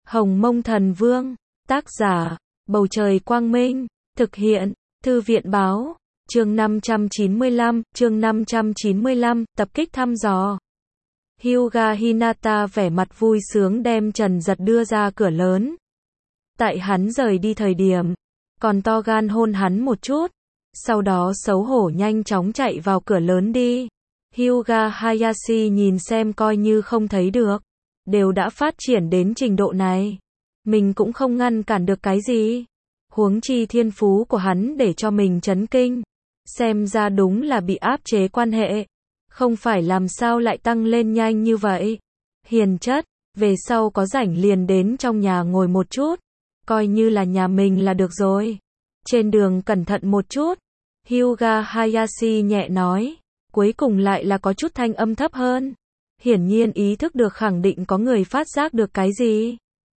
Hồng Mông Thần Vương, tác giả, Bầu Trời Quang Minh, thực hiện, Thư viện Báo, chương 595, tập kích thăm dò. Hyuga Hinata vẻ mặt vui sướng đem Trần Giật đưa ra cửa lớn. Tại hắn rời đi thời điểm, còn to gan hôn hắn một chút, sau đó xấu hổ nhanh chóng chạy vào cửa lớn đi. Hyuga Hayashi nhìn xem coi như không thấy được, đều đã phát triển đến trình độ này, mình cũng không ngăn cản được cái gì. Huống chi thiên phú của hắn để cho mình chấn kinh, xem ra đúng là bị áp chế quan hệ, không phải làm sao lại tăng lên nhanh như vậy. Hiền chất, về sau có rảnh liền đến trong nhà ngồi một chút, coi như là nhà mình là được rồi. Trên đường cẩn thận một chút, Hyuga Hayashi nhẹ nói, cuối cùng lại là có chút thanh âm thấp hơn. Hiển nhiên ý thức được khẳng định có người phát giác được cái gì.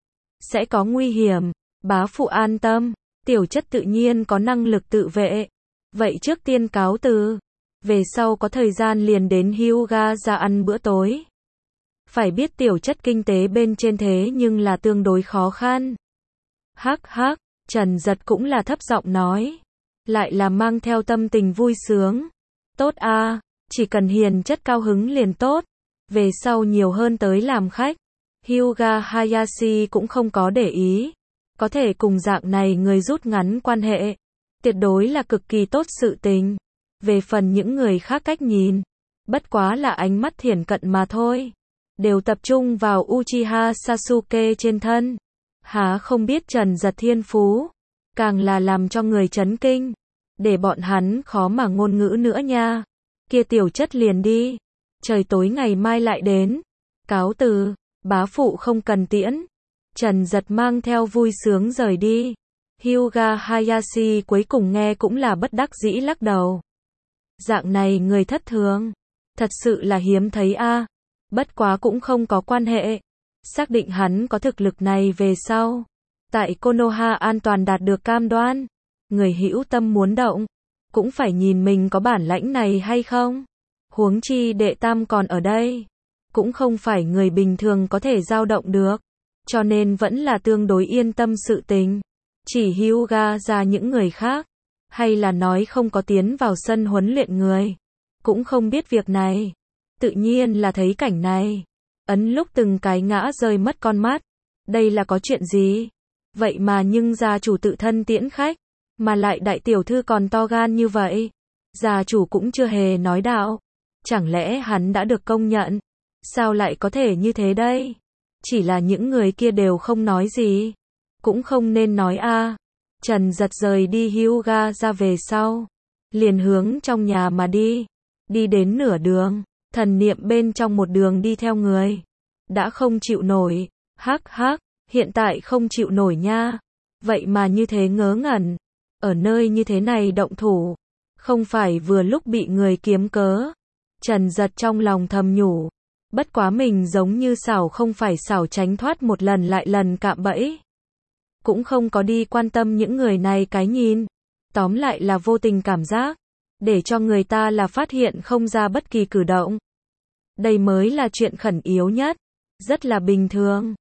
Sẽ có nguy hiểm, bá phụ an tâm, tiểu chất tự nhiên có năng lực tự vệ. Vậy trước tiên cáo từ, về sau có thời gian liền đến Hyuga ra ăn bữa tối. Phải biết tiểu chất kinh tế bên trên thế nhưng là tương đối khó khăn. Hắc hắc, Trần Giật cũng là thấp giọng nói, lại là mang theo tâm tình vui sướng. Tốt a, chỉ cần hiền chất cao hứng liền tốt, về sau nhiều hơn tới làm khách. Hyuga Hayashi cũng không có để ý, có thể cùng dạng này người rút ngắn quan hệ, tuyệt đối là cực kỳ tốt sự tình. Về phần những người khác cách nhìn, bất quá là ánh mắt thiển cận mà thôi, đều tập trung vào Uchiha Sasuke trên thân. Há không biết Trần Giật thiên phú, càng là làm cho người chấn kinh, để bọn hắn khó mà ngôn ngữ nữa nha. Kia tiểu chất liền đi, trời tối ngày mai lại đến. Cáo từ, bá phụ không cần tiễn. Trần Giật mang theo vui sướng rời đi. Hyuga Hayashi cuối cùng nghe cũng là bất đắc dĩ lắc đầu. Dạng này người thất thường, thật sự là hiếm thấy a. Bất quá cũng không có quan hệ, xác định hắn có thực lực này về sau, tại Konoha an toàn đạt được cam đoan. Người hữu tâm muốn động, cũng phải nhìn mình có bản lãnh này hay không. Huống chi đệ tam còn ở đây, cũng không phải người bình thường có thể dao động được, cho nên vẫn là tương đối yên tâm sự tình. Chỉ Hyuga ra những người khác, hay là nói không có tiến vào sân huấn luyện người, cũng không biết việc này. Tự nhiên là thấy cảnh này, ấn lúc từng cái ngã rơi mất con mắt. Đây là có chuyện gì? Vậy mà nhưng gia chủ tự thân tiễn khách, mà lại đại tiểu thư còn to gan như vậy. Gia chủ cũng chưa hề nói đạo, chẳng lẽ hắn đã được công nhận? Sao lại có thể như thế đây? Chỉ là những người kia đều không nói gì, cũng không nên nói a. Trần Giật rời đi Hyuga ra về sau, liền hướng trong nhà mà đi. Đi đến nửa đường, thần niệm bên trong một đường đi theo người, đã không chịu nổi. Hắc hắc, hiện tại không chịu nổi nha. Vậy mà như thế ngớ ngẩn, ở nơi như thế này động thủ, không phải vừa lúc bị người kiếm cớ. Trần Giật trong lòng thầm nhủ, bất quá mình giống như xảo không phải xảo tránh thoát một lần lại lần cạm bẫy. Cũng không có đi quan tâm những người này cái nhìn, tóm lại là vô tình cảm giác, để cho người ta là phát hiện không ra bất kỳ cử động. Đây mới là chuyện khẩn yếu nhất, rất là bình thường.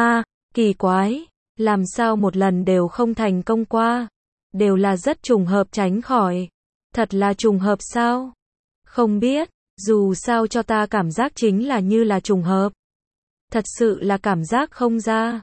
Kỳ quái, làm sao một lần đều không thành công qua, đều là rất trùng hợp tránh khỏi. Thật là trùng hợp sao? Không biết, dù sao cho ta cảm giác chính là như là trùng hợp. Thật sự là cảm giác không ra.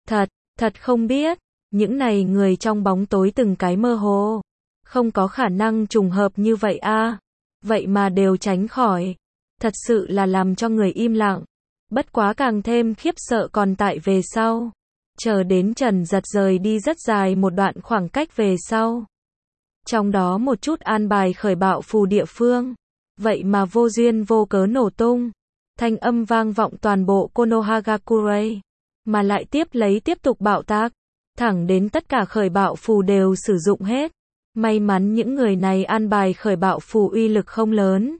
Thật không biết, những này người trong bóng tối từng cái mơ hồ, không có khả năng trùng hợp như vậy a. Vậy mà đều tránh khỏi, thật sự là làm cho người im lặng. Bất quá càng thêm khiếp sợ còn tại về sau. Chờ đến Trần Giật rời đi rất dài một đoạn khoảng cách về sau, trong đó một chút an bài khởi bạo phù địa phương, vậy mà vô duyên vô cớ nổ tung. Thanh âm vang vọng toàn bộ Konohagakure, mà lại tiếp tục bạo tác, thẳng đến tất cả khởi bạo phù đều sử dụng hết. May mắn những người này an bài khởi bạo phù uy lực không lớn,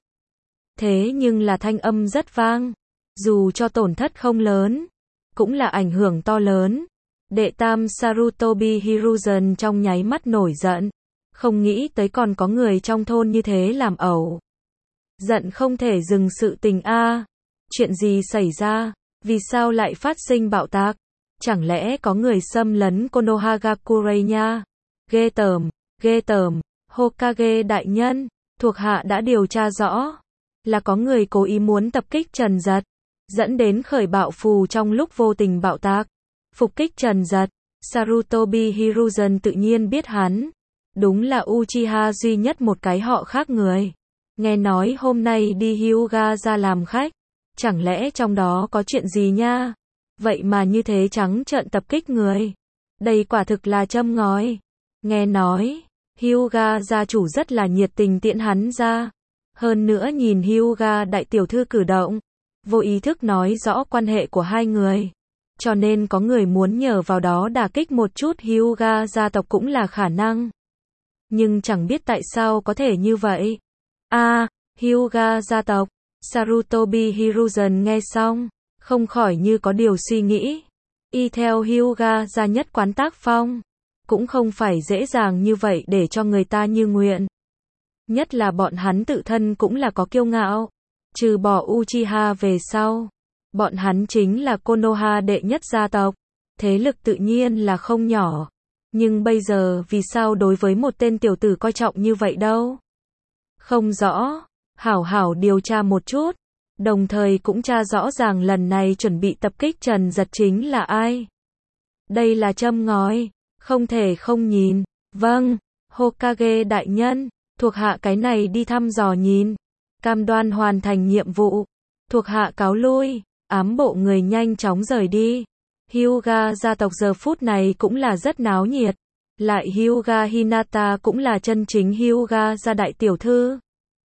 thế nhưng là thanh âm rất vang, dù cho tổn thất không lớn, cũng là ảnh hưởng to lớn. Đệ tam Sarutobi Hiruzen trong nháy mắt nổi giận, không nghĩ tới còn có người trong thôn như thế làm ẩu. Giận không thể dừng sự tình a. Chuyện gì xảy ra? Vì sao lại phát sinh bạo tạc? Chẳng lẽ có người xâm lấn Konohagakure nha? Ghê tởm, Hokage đại nhân, thuộc hạ đã điều tra rõ, là có người cố ý muốn tập kích Trần Dật, dẫn đến khởi bạo phù trong lúc vô tình bạo tạc, phục kích Trần Dật. Sarutobi Hiruzen tự nhiên biết hắn, đúng là Uchiha duy nhất một cái họ khác người. Nghe nói hôm nay đi Hyuga ra làm khách, chẳng lẽ trong đó có chuyện gì nha? Vậy mà như thế trắng trợn tập kích người. Đây quả thực là châm ngòi. Nghe nói, Hyuga gia chủ rất là nhiệt tình tiễn hắn ra. Hơn nữa nhìn Hyuga đại tiểu thư cử động, vô ý thức nói rõ quan hệ của hai người. Cho nên có người muốn nhờ vào đó đả kích một chút Hyuga gia tộc cũng là khả năng. Nhưng chẳng biết tại sao có thể như vậy. Hyuga gia tộc. Sarutobi Hiruzen nghe xong, không khỏi như có điều suy nghĩ. Y theo Hyuga gia nhất quán tác phong, cũng không phải dễ dàng như vậy để cho người ta như nguyện. Nhất là bọn hắn tự thân cũng là có kiêu ngạo. Trừ bỏ Uchiha về sau, bọn hắn chính là Konoha đệ nhất gia tộc. Thế lực tự nhiên là không nhỏ. Nhưng bây giờ vì sao đối với một tên tiểu tử coi trọng như vậy đâu? Không rõ. Hảo điều tra một chút. Đồng thời cũng tra rõ ràng lần này chuẩn bị tập kích Trần Dật chính là ai. Đây là châm ngòi. Không thể không nhìn. Vâng, Hokage đại nhân, thuộc hạ cái này đi thăm dò nhìn. Cam đoan hoàn thành nhiệm vụ. Thuộc hạ cáo lui. Ám bộ người nhanh chóng rời đi. Hyuga gia tộc giờ phút này cũng là rất náo nhiệt. Lại Hyuga Hinata cũng là chân chính Hyuga gia đại tiểu thư.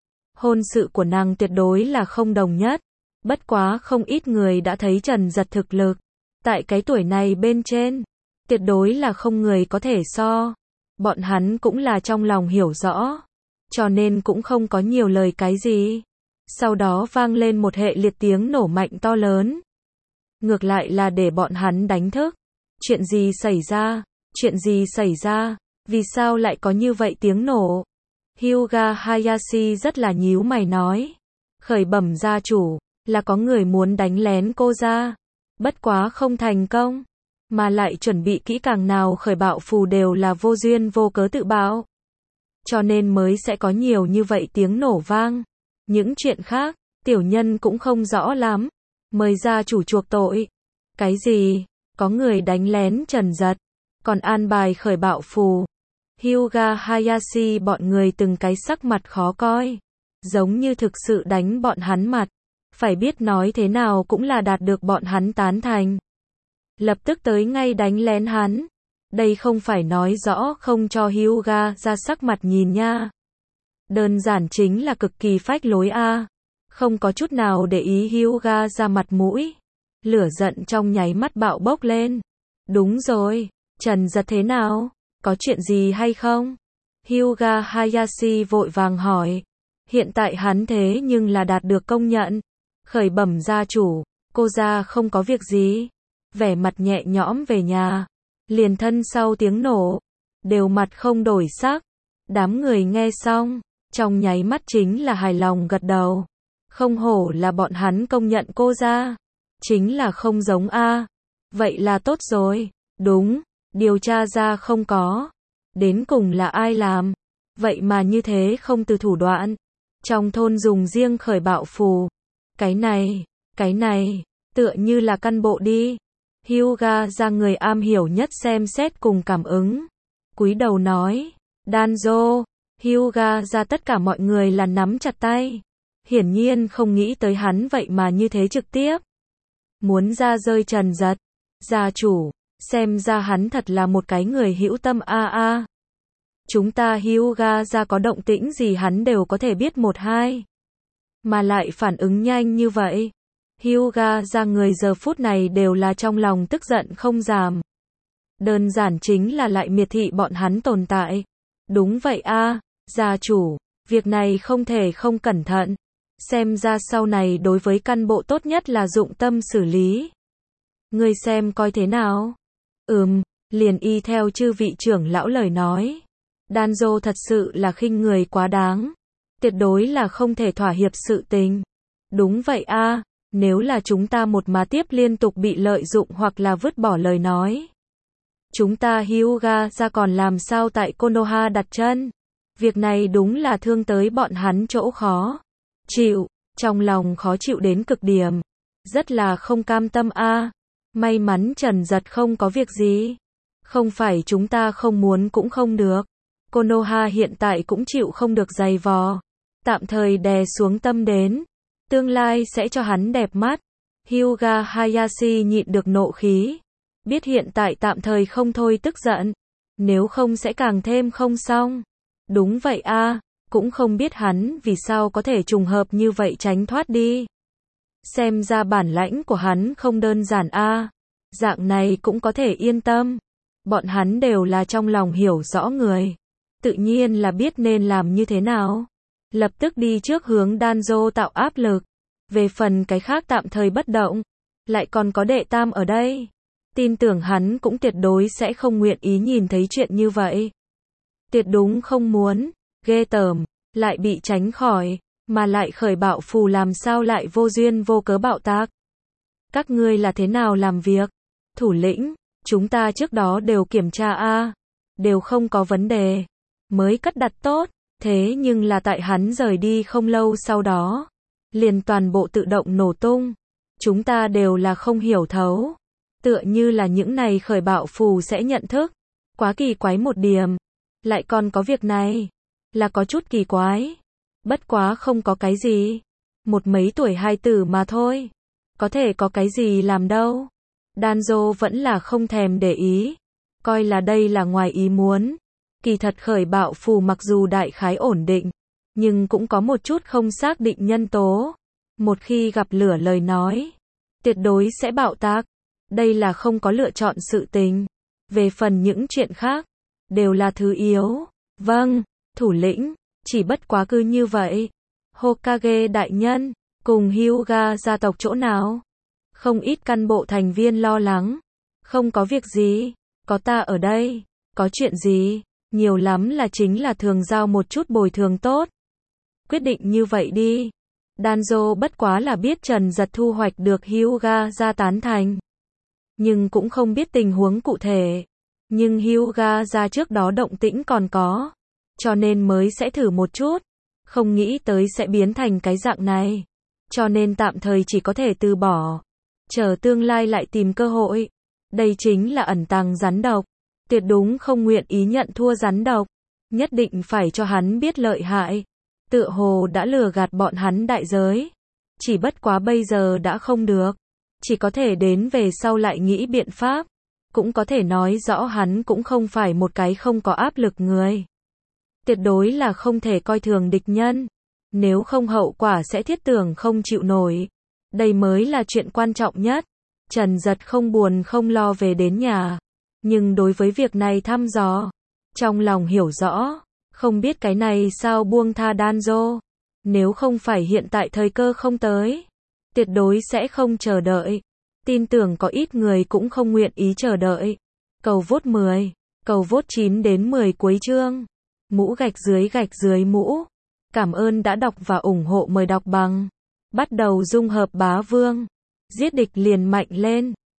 Hôn sự của nàng tuyệt đối là không đồng nhất. Bất quá không ít người đã thấy Trần Dật thực lực. Tại cái tuổi này bên trên, tuyệt đối là không người có thể so. Bọn hắn cũng là trong lòng hiểu rõ. Cho nên cũng không có nhiều lời cái gì. Sau đó vang lên một hệ liệt tiếng nổ mạnh to lớn. Ngược lại là để bọn hắn đánh thức. Chuyện gì xảy ra? Chuyện gì xảy ra? Vì sao lại có như vậy tiếng nổ? Hyuga Hayashi rất là nhíu mày nói. Khởi bẩm gia chủ, là có người muốn đánh lén cô ra. Bất quá không thành công. Mà lại chuẩn bị kỹ càng nào khởi bạo phù đều là vô duyên vô cớ tự bạo. Cho nên mới sẽ có nhiều như vậy tiếng nổ vang. Những chuyện khác, tiểu nhân cũng không rõ lắm. Mời gia chủ chuộc tội. Cái gì? Có người đánh lén Trần Dật. Còn an bài khởi bạo phù. Hyuga Hayashi bọn người từng cái sắc mặt khó coi. Giống như thực sự đánh bọn hắn mặt. Phải biết nói thế nào cũng là đạt được bọn hắn tán thành. Lập tức tới ngay đánh lén hắn. Đây không phải nói rõ không cho Hyuga ra sắc mặt nhìn nha. Đơn giản chính là cực kỳ phách lối a. Không có chút nào để ý Hyuga ra mặt mũi. Lửa giận trong nháy mắt bạo bốc lên. Đúng rồi, Trần Dật thế nào? Có chuyện gì hay không? Hyuga Hayashi vội vàng hỏi. Hiện tại hắn thế nhưng là đạt được công nhận. Khởi bẩm gia chủ, cô gia không có việc gì. Vẻ mặt nhẹ nhõm về nhà. Liền thân sau tiếng nổ. Đều mặt không đổi sắc. Đám người nghe xong. Trong nháy mắt chính là hài lòng gật đầu. Không hổ là bọn hắn công nhận cô gia. Chính là không giống a. Vậy là tốt rồi. Đúng, điều tra ra không có. Đến cùng là ai làm. Vậy mà như thế không từ thủ đoạn. Trong thôn dùng riêng khởi bạo phù. Cái này, tựa như là căn bộ đi. Hyuga ra người am hiểu nhất xem xét cùng cảm ứng. Cúi đầu nói, Danzo. Hyuga ra tất cả mọi người là nắm chặt tay. Hiển nhiên không nghĩ tới hắn vậy mà như thế trực tiếp. Muốn ra rơi Trần Dật. Gia chủ, xem ra hắn thật là một cái người hữu tâm a. Chúng ta Hyuga ra có động tĩnh gì hắn đều có thể biết một hai. Mà lại phản ứng nhanh như vậy. Hyuga ra người giờ phút này đều là trong lòng tức giận không giảm. Đơn giản chính là lại miệt thị bọn hắn tồn tại. Đúng vậy a, gia chủ, việc này không thể không cẩn thận. Xem ra sau này đối với căn bộ tốt nhất là dụng tâm xử lý. Ngươi xem coi thế nào? Liền y theo chư vị trưởng lão lời nói. Danzo thật sự là khinh người quá đáng. Tuyệt đối là không thể thỏa hiệp sự tình. Đúng vậy a, Nếu là chúng ta một má tiếp liên tục bị lợi dụng hoặc là vứt bỏ lời nói. Chúng ta Hyuga ra còn làm sao tại Konoha đặt chân? Việc này đúng là thương tới bọn hắn chỗ khó chịu, trong lòng khó chịu đến cực điểm. Rất là không cam tâm a. May mắn Trần Giật không có việc gì. Không phải chúng ta không muốn cũng không được. Konoha hiện tại cũng chịu không được giày vò. Tạm thời đè xuống tâm đến. Tương lai sẽ cho hắn đẹp mắt. Hyuga Hayashi nhịn được nộ khí. Biết hiện tại tạm thời không thôi tức giận. Nếu không sẽ càng thêm không xong. Đúng vậy a, cũng không biết hắn vì sao có thể trùng hợp như vậy tránh thoát đi. Xem ra bản lãnh của hắn không đơn giản a. Dạng này cũng có thể yên tâm. Bọn hắn đều là trong lòng hiểu rõ người. Tự nhiên là biết nên làm như thế nào. Lập tức đi trước hướng Danzo tạo áp lực. Về phần cái khác tạm thời bất động. Lại còn có đệ tam ở đây. Tin tưởng hắn cũng tuyệt đối sẽ không nguyện ý nhìn thấy chuyện như vậy. Tuyệt đúng không muốn. Ghê tởm. Lại bị tránh khỏi. Mà lại khởi bạo phù làm sao lại vô duyên vô cớ bạo tác. Các ngươi là thế nào làm việc? Thủ lĩnh, chúng ta trước đó đều kiểm tra a, đều không có vấn đề. Mới cất đặt tốt. Thế nhưng là tại hắn rời đi không lâu sau đó. Liền toàn bộ tự động nổ tung. Chúng ta đều là không hiểu thấu. Tựa như là những này khởi bạo phù sẽ nhận thức. Quá kỳ quái một điểm. Lại còn có việc này. Là có chút kỳ quái. Bất quá không có cái gì. Một mấy tuổi hài tử mà thôi. Có thể có cái gì làm đâu. Danzo vẫn là không thèm để ý. Coi là đây là ngoài ý muốn. Kỳ thật khởi bạo phù mặc dù đại khái ổn định. Nhưng cũng có một chút không xác định nhân tố. Một khi gặp lửa lời nói. Tuyệt đối sẽ bạo tác. Đây là không có lựa chọn sự tình. Về phần những chuyện khác. Đều là thứ yếu. Vâng, thủ lĩnh. Chỉ bất quá cứ như vậy. Hokage đại nhân. Cùng Hyuga gia tộc chỗ nào? Không ít căn bộ thành viên lo lắng. Không có việc gì. Có ta ở đây. Có chuyện gì? Nhiều lắm là chính là thường giao một chút bồi thường tốt. Quyết định như vậy đi. Danzo bất quá là biết Trần Giật thu hoạch được Hyuga ra tán thành. Nhưng cũng không biết tình huống cụ thể. Nhưng Hyuga ra trước đó động tĩnh còn có. Cho nên mới sẽ thử một chút. Không nghĩ tới sẽ biến thành cái dạng này. Cho nên tạm thời chỉ có thể từ bỏ. Chờ tương lai lại tìm cơ hội. Đây chính là ẩn tàng rắn độc. Tuyệt đúng không nguyện ý nhận thua rắn độc. Nhất định phải cho hắn biết lợi hại. Tựa hồ đã lừa gạt bọn hắn đại giới. Chỉ bất quá bây giờ đã không được. Chỉ có thể đến về sau lại nghĩ biện pháp. Cũng có thể nói rõ hắn cũng không phải một cái không có áp lực người. Tuyệt đối là không thể coi thường địch nhân. Nếu không hậu quả sẽ thiết tưởng không chịu nổi. Đây mới là chuyện quan trọng nhất. Trần Giật không buồn không lo về đến nhà. Nhưng đối với việc này thăm dò. Trong lòng hiểu rõ. Không biết cái này sao buông tha Danzo. Nếu không phải hiện tại thời cơ không tới. Tuyệt đối sẽ không chờ đợi. Tin tưởng có ít người cũng không nguyện ý chờ đợi. Cầu vote 10. Cầu vote 9 đến 10 cuối chương. Mũ gạch dưới mũ. Cảm ơn đã đọc và ủng hộ, mời đọc bằng. Bắt đầu dung hợp bá vương. Giết địch liền mạnh lên.